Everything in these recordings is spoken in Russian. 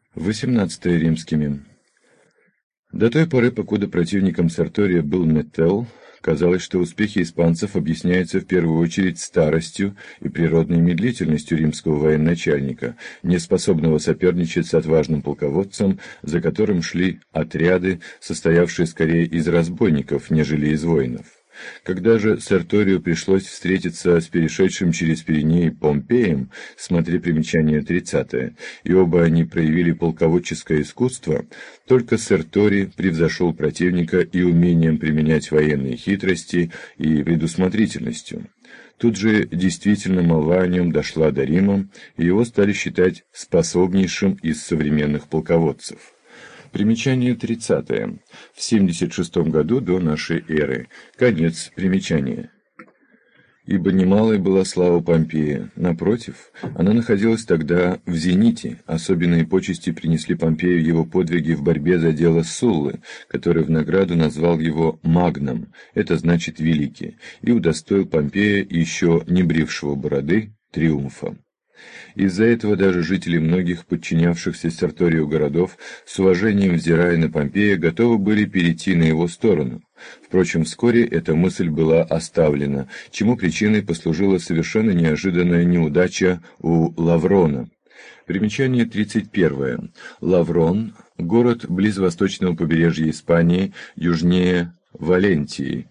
18 римскими. До той поры, покуда противником Сертория был Метелл, казалось, что успехи испанцев объясняются в первую очередь старостью и природной медлительностью римского военачальника, неспособного соперничать с отважным полководцем, за которым шли отряды, состоявшие скорее из разбойников, нежели из воинов. Когда же Серторию пришлось встретиться с перешедшим через Пиренеи Помпеем, смотри примечание 30, и оба они проявили полководческое искусство, только Серторий превзошел противника и умением применять военные хитрости, и предусмотрительностью. Тут же действительно молва о нем дошла до Рима, и его стали считать способнейшим из современных полководцев. Примечание 30. В 76 году до нашей эры. Конец примечания. Ибо немалой была слава Помпея. Напротив, она находилась тогда в зените. Особенные почести принесли Помпею его подвиги в борьбе за дело Суллы, который в награду назвал его «магном», это значит «великий», и удостоил Помпея, еще не брившего бороды, триумфа. Из-за этого даже жители многих подчинявшихся Серторию городов, с уважением взирая на Помпея, готовы были перейти на его сторону. Впрочем, вскоре эта мысль была оставлена, чему причиной послужила совершенно неожиданная неудача у Лаврона. Примечание 31. Лаврон – город близ восточного побережья Испании, южнее Валенсии.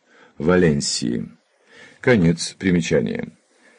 Конец примечания.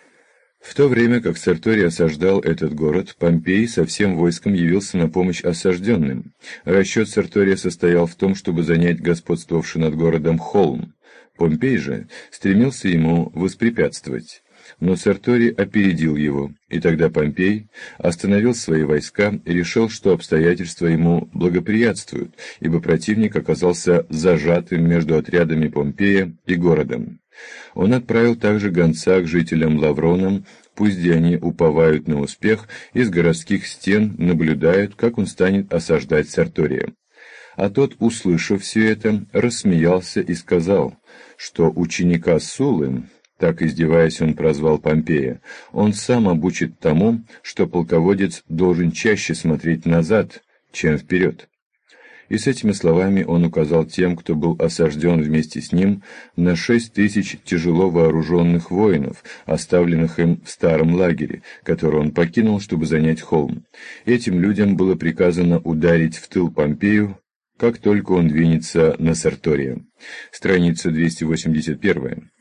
В то время как Серторий осаждал этот город, Помпей со всем войском явился на помощь осажденным. Расчет Сертория состоял в том, чтобы занять господствовавший над городом холм. Помпей же стремился ему воспрепятствовать. Но Серторий опередил его, и тогда Помпей остановил свои войска и решил, что обстоятельства ему благоприятствуют, ибо противник оказался зажатым между отрядами Помпея и городом. Он отправил также гонца к жителям Лаврона, пусть где они уповают на успех, из городских стен наблюдают, как он станет осаждать Сертория. А тот, услышав все это, рассмеялся и сказал, что ученика Суллы, так издеваясь он прозвал Помпея, он сам обучит тому, что полководец должен чаще смотреть назад, чем вперед. И с этими словами он указал тем, кто был осажден вместе с ним, на 6000 тяжело вооруженных воинов, оставленных им в старом лагере, который он покинул, чтобы занять холм. Этим людям было приказано ударить в тыл Помпею, как только он двинется на Сертория. Страница 281.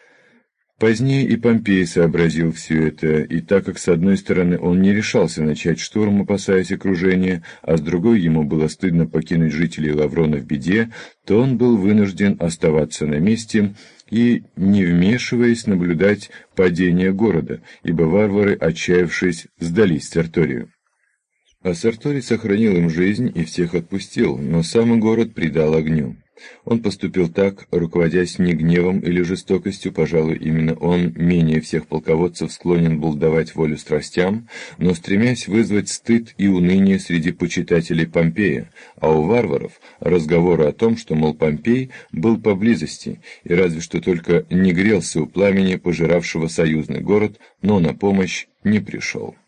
Позднее и Помпей сообразил все это, и так как с одной стороны он не решался начать штурм, опасаясь окружения, а с другой ему было стыдно покинуть жителей Лаврона в беде, то он был вынужден оставаться на месте и, не вмешиваясь, наблюдать падение города, ибо варвары, отчаявшись, сдались Серторию. А Серторий сохранил им жизнь и всех отпустил, но сам город предал огню. Он поступил так, руководясь не гневом или жестокостью, пожалуй, именно он менее всех полководцев склонен был давать волю страстям, но стремясь вызвать стыд и уныние среди почитателей Помпея, а у варваров разговоры о том, что, мол, Помпей был поблизости и разве что только не грелся у пламени, пожиравшего союзный город, но на помощь не пришел.